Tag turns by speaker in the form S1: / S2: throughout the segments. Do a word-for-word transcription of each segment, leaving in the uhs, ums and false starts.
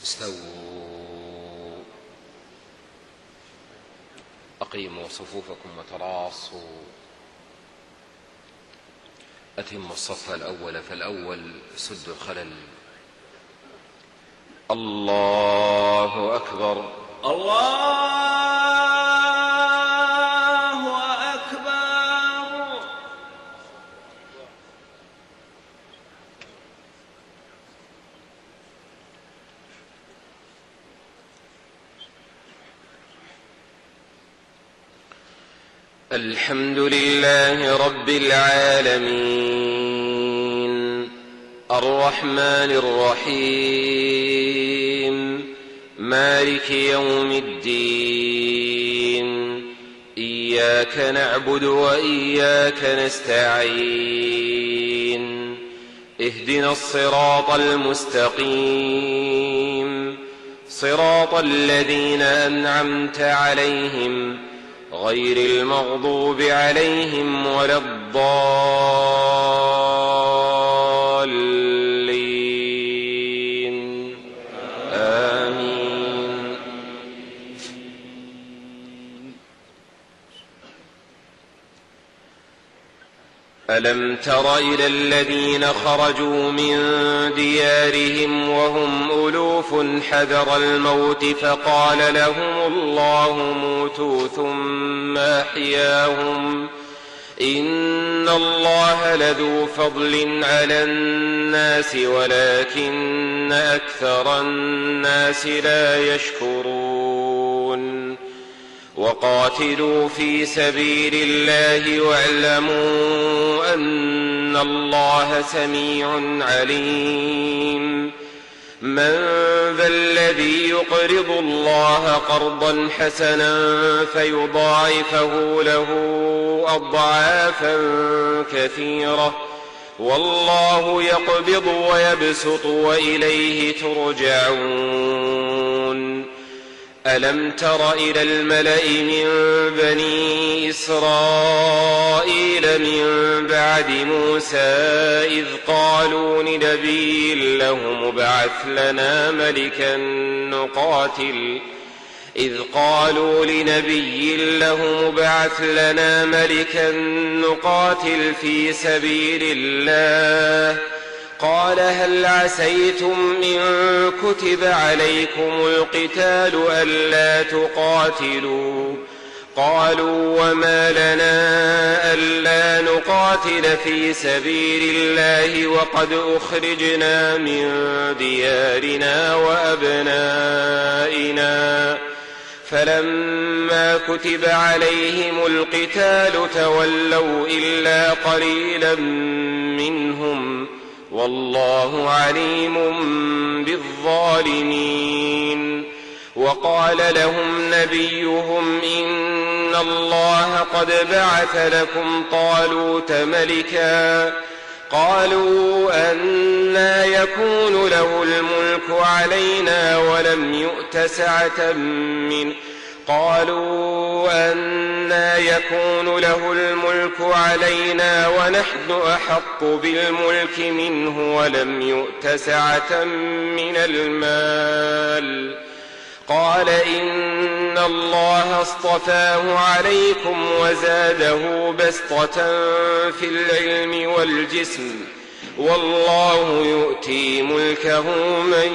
S1: استووا أقيموا صفوفكم وتراصوا أتموا الصف الأول فالأول سد الخلل. الله أكبر
S2: الله
S1: الحمد لله رب العالمين الرحمن الرحيم مالك يوم الدين إياك نعبد وإياك نستعين اهدنا الصراط المستقيم صراط الذين أنعمت عليهم غير المغضوب عليهم ولا الضالين آمين. ألم تر إلى الذين خرجوا من ديارهم وهم ألوف حذر الموت فقال لهم الله موتوا ثم أحياهم إن الله لذو فضل على الناس ولكن أكثر الناس لا يشكرون. وقاتلوا في سبيل الله واعلموا أن الله سميع عليم. من ذا الذي يقرض الله قرضا حسنا فيضاعفه له أضعافا كثيرة والله يقبض ويبسط وإليه ترجعون. ألم تر إلى الملأ من بني إسرائيل من بعد موسى إذ قالوا لنبي له ابعث لنا ملكا نقاتل إذ قالوا لنبي له ابعث لنا ملكا نقاتل في سبيل الله قال هل عسيتم إن كتب عليكم القتال ألا تقاتلوا قالوا وما لنا ألا نقاتل في سبيل الله وقد أخرجنا من ديارنا وأبنائنا فلما كتب عليهم القتال تولوا إلا قليلا منهم والله عليم بالظالمين. وقال لهم نبيهم إن الله قد بعث لكم طالوت ملكا قالوا أنى يكون له الملك علينا ولم يؤت سعة منه قالوا أنى يكون له الملك علينا ونحن أحق بالملك منه ولم يؤت سعة من المال قال إن الله اصطفاه عليكم وزاده بسطة في العلم والجسم والله يؤتي ملكه من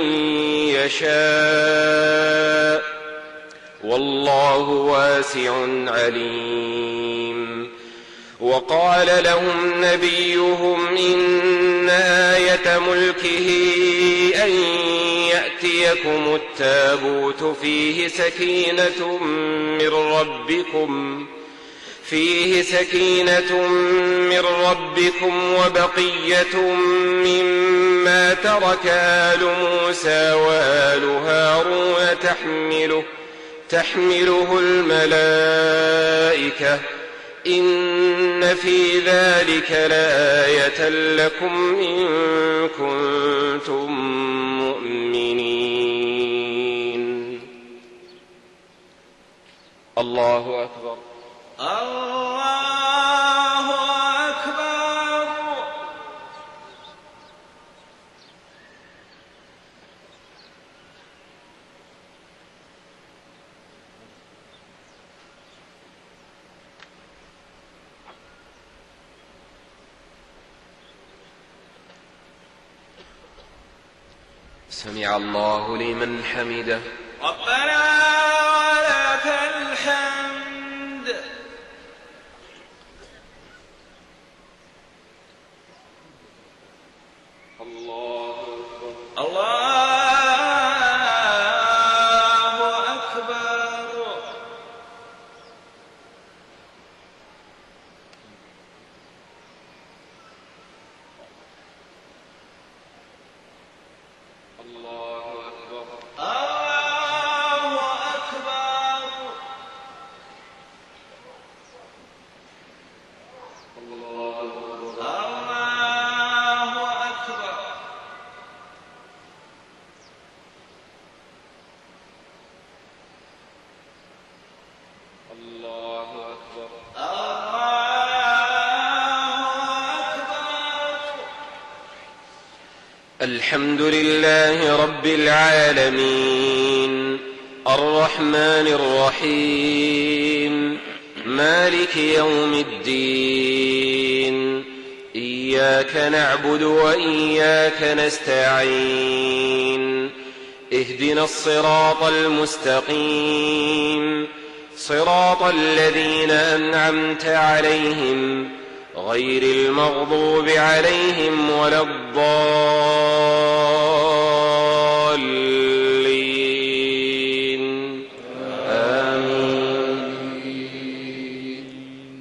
S1: يشاء والله واسع عليم. وقال لهم نبيهم إن آية ملكه أن يأتيكم التابوت فيه سكينة من ربكم فيه سكينة من ربكم وبقية مما ترك آل موسى وآل هارون تحمله تحمله الملائكة إن في ذلك لآية لكم إن كنتم مؤمنين. الله أكبر
S2: الله أكبر.
S1: سمع الله لمن حمده.
S2: ربنا ولك الحمد.
S1: الله أكبر.
S2: الله
S1: الحمد لله رب العالمين الرحمن الرحيم مالك يوم الدين إياك نعبد وإياك نستعين اهدنا الصراط المستقيم صراط الذين أنعمت عليهم غير المغضوب عليهم ولا الضالين آمين.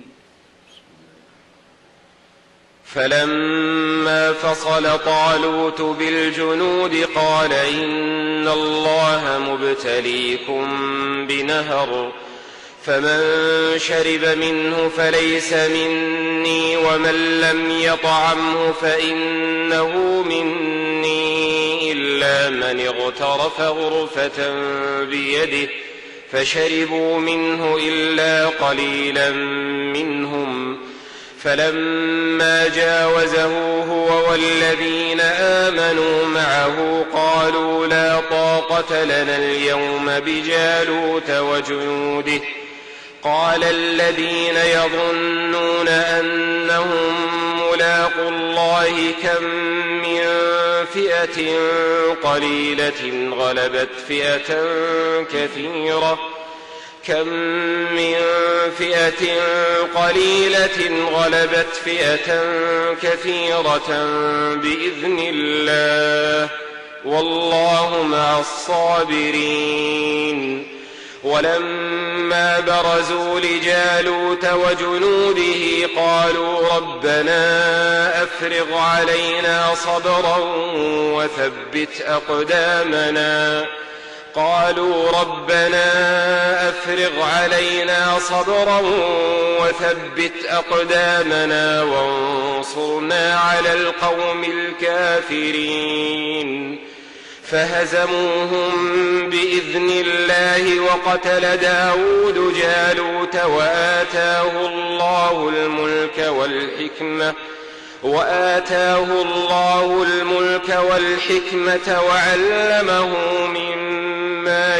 S1: فلما فصل طالوت بالجنود قال إن الله مبتليكم بنهر فمن شرب منه فليس مني ومن لم يطعمه فإنه مني إلا من اغترف غرفة بيده فشربوا منه إلا قليلا منهم. فلما جاوزه هو والذين آمنوا معه قالوا لا طاقة لنا اليوم بجالوت وجنوده. قال الذين يظنون أنهم ملاقو الله كم من فئة قليلة غلبت فئة كثيرة كم من فئة قليلة غلبت فئة كثيرة بإذن الله والله مع الصابرين. ولما برزوا لجالوت وجنوده قالوا ربنا أفرغ علينا صبرا وثبت أقدامنا قالوا ربنا أفرغ علينا صبرا وثبت أقدامنا وانصرنا على القوم الكافرين. فهزموهم بإذن الله وقتل داود جالوت وآتاه الله الملك والحكمة وآتاه الله الملك والحكمة وعلمه مما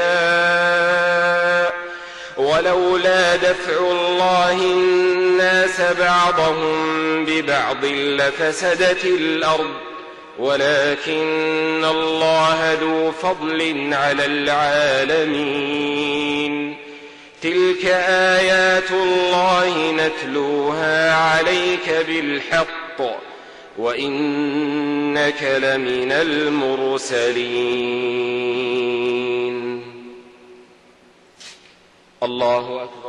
S1: يشاء ولولا دفع الله الناس بعضهم ببعض لفسدت الأرض ولكن الله ذو فضل على العالمين. تلك آيات الله نتلوها عليك بالحق وإنك لمن المرسلين. الله أكبر.